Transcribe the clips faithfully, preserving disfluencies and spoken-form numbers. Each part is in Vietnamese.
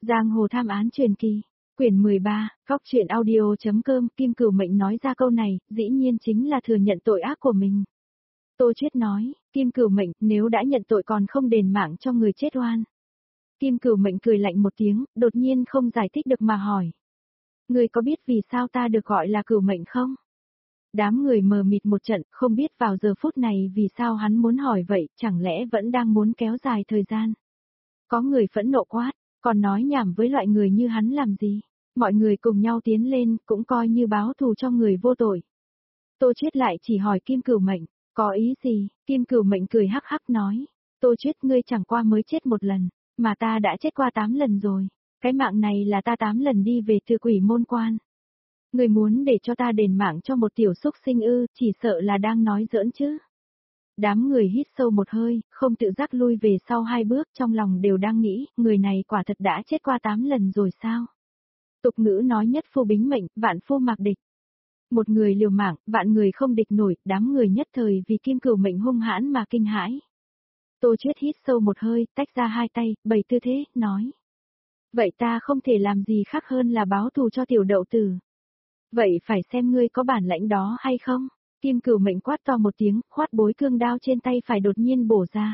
Giang hồ tham án truyền kỳ, quyển mười ba, Cóc truyện audio.com. Kim Cửu Mệnh nói ra câu này, dĩ nhiên chính là thừa nhận tội ác của mình. Tô Chiết nói, Kim Cửu Mệnh, nếu đã nhận tội còn không đền mạng cho người chết oan. Kim Cửu Mệnh cười lạnh một tiếng, đột nhiên không giải thích được mà hỏi. Người có biết vì sao ta được gọi là Cửu Mệnh không? Đám người mờ mịt một trận, không biết vào giờ phút này vì sao hắn muốn hỏi vậy, chẳng lẽ vẫn đang muốn kéo dài thời gian. Có người phẫn nộ quát, còn nói nhảm với loại người như hắn làm gì? Mọi người cùng nhau tiến lên, cũng coi như báo thù cho người vô tội. Tô Chiết lại chỉ hỏi Kim Cửu Mệnh, có ý gì? Kim Cửu Mệnh cười hắc hắc nói, Tô Chiết ngươi chẳng qua mới chết một lần, mà ta đã chết qua tám lần rồi. Cái mạng này là ta tám lần đi về từ quỷ môn quan. Người muốn để cho ta đền mạng cho một tiểu xúc sinh ư, chỉ sợ là đang nói giỡn chứ. Đám người hít sâu một hơi, không tự giác lui về sau hai bước, trong lòng đều đang nghĩ, người này quả thật đã chết qua tám lần rồi sao? Tục ngữ nói nhất phu bính mệnh, vạn phu mạc địch. Một người liều mạng, vạn người không địch nổi, đám người nhất thời vì Kim Cửu Mệnh hung hãn mà kinh hãi. Tô Chiết hít sâu một hơi, tách ra hai tay, bày tư thế, nói. Vậy ta không thể làm gì khác hơn là báo thù cho tiểu đậu tử. Vậy phải xem ngươi có bản lãnh đó hay không? Kim Cửu Mệnh quát to một tiếng, khoát bối cương đao trên tay phải đột nhiên bổ ra.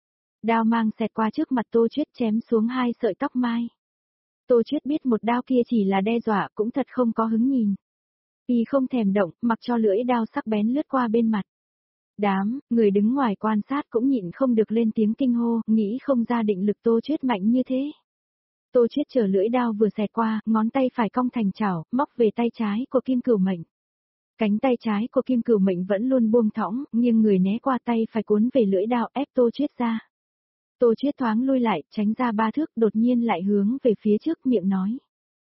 Đao mang xẹt qua trước mặt Tô Chiết chém xuống hai sợi tóc mai. Tô Chiết biết một đao kia chỉ là đe dọa, cũng thật không có hứng nhìn. Y không thèm động, mặc cho lưỡi đao sắc bén lướt qua bên mặt. Đám, người đứng ngoài quan sát cũng nhịn không được lên tiếng kinh hô, nghĩ không ra định lực Tô Chiết mạnh như thế. Tô Chiết chờ lưỡi đao vừa xẹt qua, ngón tay phải cong thành chảo, móc về tay trái của Kim Cửu Mệnh. Cánh tay trái của Kim Cửu Mệnh vẫn luôn buông thõng, nhưng người né qua tay phải cuốn về lưỡi đao ép Tô Chiết ra. Tô Chiết thoáng lui lại, tránh ra ba thước, đột nhiên lại hướng về phía trước miệng nói.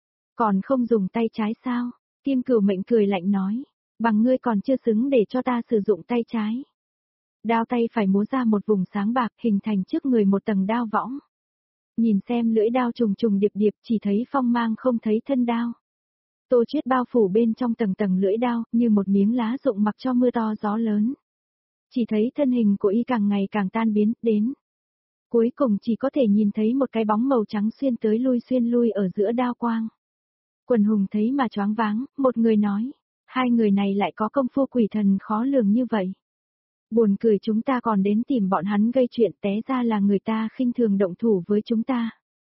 Còn không dùng tay trái sao? Kim Cửu Mệnh cười lạnh nói. Bằng ngươi còn chưa xứng để cho ta sử dụng tay trái. Đao tay phải múa ra một vùng sáng bạc hình thành trước người một tầng đao võng. Nhìn xem lưỡi đao trùng trùng điệp điệp chỉ thấy phong mang không thấy thân đao. Tô Chiết bao phủ bên trong tầng tầng lưỡi đao như một miếng lá rụng mặc cho mưa to gió lớn. Chỉ thấy thân hình của y càng ngày càng tan biến đến. Cuối cùng chỉ có thể nhìn thấy một cái bóng màu trắng xuyên tới lui xuyên lui ở giữa đao quang. Quần hùng thấy mà choáng váng, một người nói, hai người này lại có công phu quỷ thần khó lường như vậy. Buồn cười chúng ta còn đến tìm bọn hắn gây chuyện té ra là người ta khinh thường động thủ với chúng ta.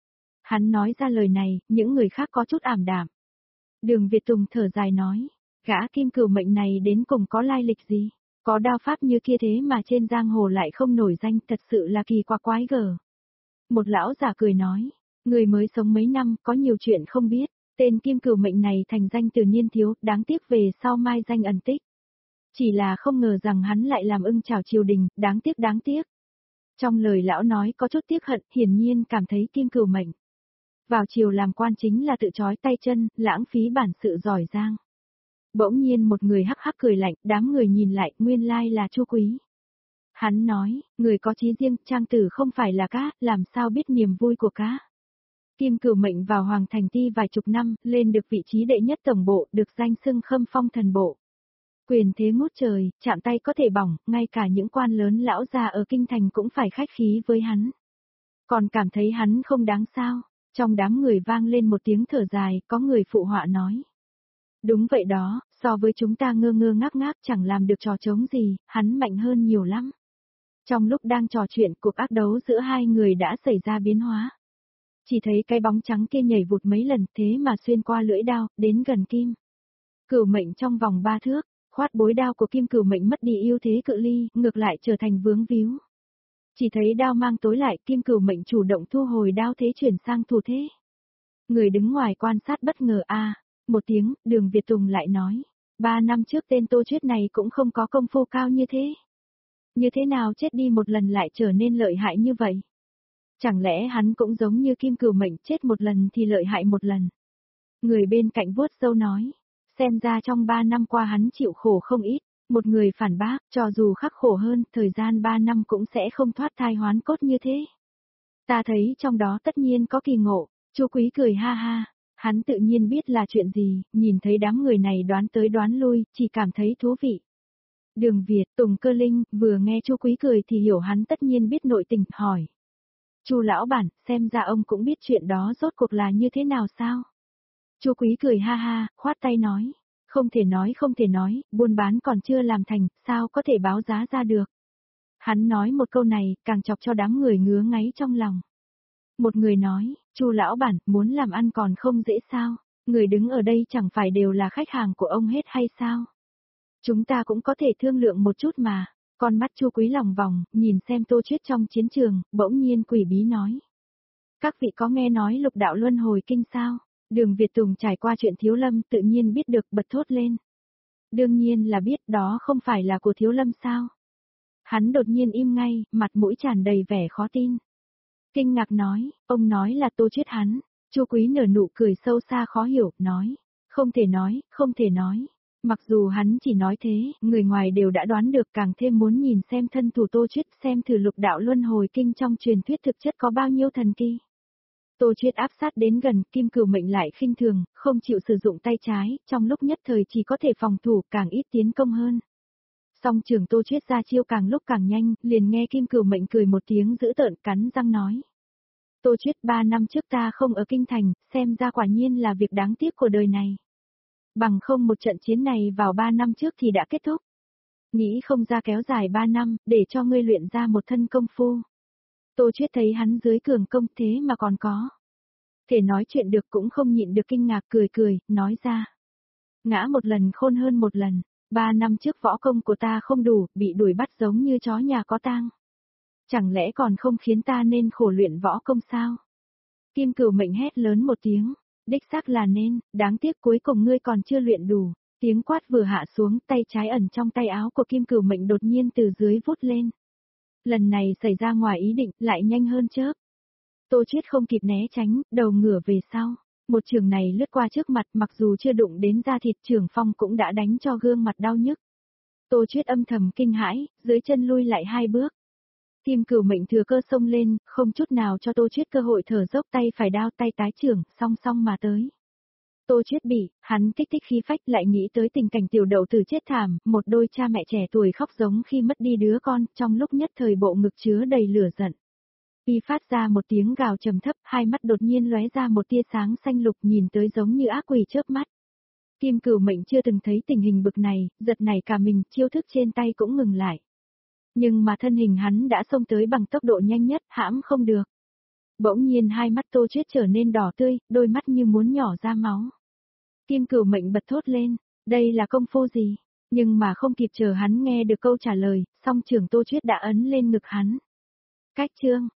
Hắn nói ra lời này, những người khác có chút ảm đạm. Đường Việt Tùng thở dài nói, gã Kim Cửu Mệnh này đến cùng có lai lịch gì? Có đao pháp như kia thế mà trên giang hồ lại không nổi danh, thật sự là kỳ quặc quái gở. Một lão già cười nói, người mới sống mấy năm, có nhiều chuyện không biết, tên Kim Cửu Mệnh này thành danh từ niên thiếu, đáng tiếc về sau mai danh ẩn tích. Chỉ là không ngờ rằng hắn lại làm ưng chảo triều đình, đáng tiếc đáng tiếc. Trong lời lão nói có chút tiếc hận, hiển nhiên cảm thấy Kim Cửu Mệnh. Vào triều làm quan chính là tự chói tay chân, lãng phí bản sự giỏi giang. Bỗng nhiên một người hắc hắc cười lạnh, đám người nhìn lại, nguyên lai là Chu Quý. Hắn nói, người có chí riêng, trang tử không phải là cá, làm sao biết niềm vui của cá. Kim Cửu Mệnh vào Hoàng Thành Ti vài chục năm, lên được vị trí đệ nhất tổng bộ, được danh xưng khâm phong thần bộ. Quyền thế ngút trời, chạm tay có thể bỏng, ngay cả những quan lớn lão già ở kinh thành cũng phải khách khí với hắn. Còn cảm thấy hắn không đáng sao, trong đám người vang lên một tiếng thở dài, có người phụ họa nói. Đúng vậy đó, so với chúng ta ngơ ngơ ngác ngác chẳng làm được trò trống gì, hắn mạnh hơn nhiều lắm. Trong lúc đang trò chuyện cuộc ác đấu giữa hai người đã xảy ra biến hóa. Chỉ thấy cái bóng trắng kia nhảy vụt mấy lần thế mà xuyên qua lưỡi đao, đến gần Kim Cửu Mệnh trong vòng ba thước, khoát bối đao của Kim Cửu Mệnh mất đi ưu thế cự ly, ngược lại trở thành vướng víu. Chỉ thấy đao mang tối lại, Kim Cửu Mệnh chủ động thu hồi đao thế chuyển sang thủ thế. Người đứng ngoài quan sát bất ngờ a, một tiếng, Đường Việt Tùng lại nói, ba năm trước tên Tô Chiết này cũng không có công phu cao như thế. Như thế nào chết đi một lần lại trở nên lợi hại như vậy? Chẳng lẽ hắn cũng giống như Kim Cửu Mệnh chết một lần thì lợi hại một lần? Người bên cạnh vuốt râu nói, xem ra trong ba năm qua hắn chịu khổ không ít. Một người phản bác, cho dù khắc khổ hơn, thời gian ba năm cũng sẽ không thoát thai hoán cốt như thế. Ta thấy trong đó tất nhiên có kỳ ngộ, Chu Quý cười ha ha, hắn tự nhiên biết là chuyện gì, nhìn thấy đám người này đoán tới đoán lui, chỉ cảm thấy thú vị. Đường Việt, Tùng Cơ Linh, vừa nghe Chu Quý cười thì hiểu hắn tất nhiên biết nội tình, hỏi. Chu lão bản, xem ra ông cũng biết chuyện đó rốt cuộc là như thế nào sao? Chu Quý cười ha ha, khoát tay nói. Không thể nói không thể nói, buôn bán còn chưa làm thành, sao có thể báo giá ra được. Hắn nói một câu này, càng chọc cho đám người ngứa ngáy trong lòng. Một người nói, Chu lão bản, muốn làm ăn còn không dễ sao, người đứng ở đây chẳng phải đều là khách hàng của ông hết hay sao? Chúng ta cũng có thể thương lượng một chút mà. Con mắt Chu Quý lòng vòng, nhìn xem Tô Chiết trong chiến trường, bỗng nhiên quỷ bí nói. Các vị có nghe nói lục đạo luân hồi kinh sao? Đường Việt Tùng trải qua chuyện Thiếu Lâm tự nhiên biết được, bật thốt lên. Đương nhiên là biết, đó không phải là của Thiếu Lâm sao? Hắn đột nhiên im ngay, mặt mũi tràn đầy vẻ khó tin. Kinh ngạc nói, ông nói là Tô Chiết hắn. Chu Quý nở nụ cười sâu xa khó hiểu, nói. Không thể nói, không thể nói. Mặc dù hắn chỉ nói thế, người ngoài đều đã đoán được, càng thêm muốn nhìn xem thân thủ Tô Chiết, xem thử lục đạo luân hồi kinh trong truyền thuyết thực chất có bao nhiêu thần kỳ. Tô Chiết áp sát đến gần, Kim Cửu Mệnh lại khinh thường, không chịu sử dụng tay trái, trong lúc nhất thời chỉ có thể phòng thủ, càng ít tiến công hơn. Song trường Tô Chiết ra chiêu càng lúc càng nhanh, liền nghe Kim Cửu Mệnh cười một tiếng dữ tợn, cắn răng nói. Tô Chiết, ba năm trước ta không ở kinh thành, xem ra quả nhiên là việc đáng tiếc của đời này. Bằng không một trận chiến này vào ba năm trước thì đã kết thúc. Nghĩ không ra kéo dài ba năm, để cho ngươi luyện ra một thân công phu. Tô Chiết thấy hắn dưới cường công thế mà còn có. Thể nói chuyện được cũng không nhịn được kinh ngạc, cười cười, nói ra. Ngã một lần khôn hơn một lần, ba năm trước võ công của ta không đủ, bị đuổi bắt giống như chó nhà có tang. Chẳng lẽ còn không khiến ta nên khổ luyện võ công sao? Kim Cửu Mệnh hét lớn một tiếng. Đích xác là nên, đáng tiếc cuối cùng ngươi còn chưa luyện đủ. Tiếng quát vừa hạ xuống, tay trái ẩn trong tay áo của Kim Cửu Mệnh đột nhiên từ dưới vút lên. Lần này xảy ra ngoài ý định, lại nhanh hơn chớp. Tô Chiết không kịp né tránh, đầu ngửa về sau. Một trường này lướt qua trước mặt, mặc dù chưa đụng đến da thịt, Trường Phong cũng đã đánh cho gương mặt đau nhức. Tô Chiết âm thầm kinh hãi, dưới chân lui lại hai bước. Kim Cửu Mệnh thừa cơ xông lên, không chút nào cho Tô Chiết cơ hội thở dốc, tay phải đao tay tái trưởng, song song mà tới. Tô Chiết bị, hắn kích thích khí phách, lại nghĩ tới tình cảnh tiểu đậu tử chết thảm, một đôi cha mẹ trẻ tuổi khóc giống khi mất đi đứa con, trong lúc nhất thời bộ ngực chứa đầy lửa giận. Y phát ra một tiếng gào trầm thấp, hai mắt đột nhiên lóe ra một tia sáng xanh lục, nhìn tới giống như ác quỷ chớp mắt. Kim Cửu Mệnh chưa từng thấy tình hình bực này, giật nảy cả mình, chiêu thức trên tay cũng ngừng lại. Nhưng mà thân hình hắn đã xông tới bằng tốc độ nhanh nhất, hãm không được. Bỗng nhiên hai mắt Tô Chiết trở nên đỏ tươi, đôi mắt như muốn nhỏ ra máu. Kim Cửu Mệnh bật thốt lên, đây là công phu gì? Nhưng mà không kịp chờ hắn nghe được câu trả lời, song trường Tô Chiết đã ấn lên ngực hắn. Cách chương,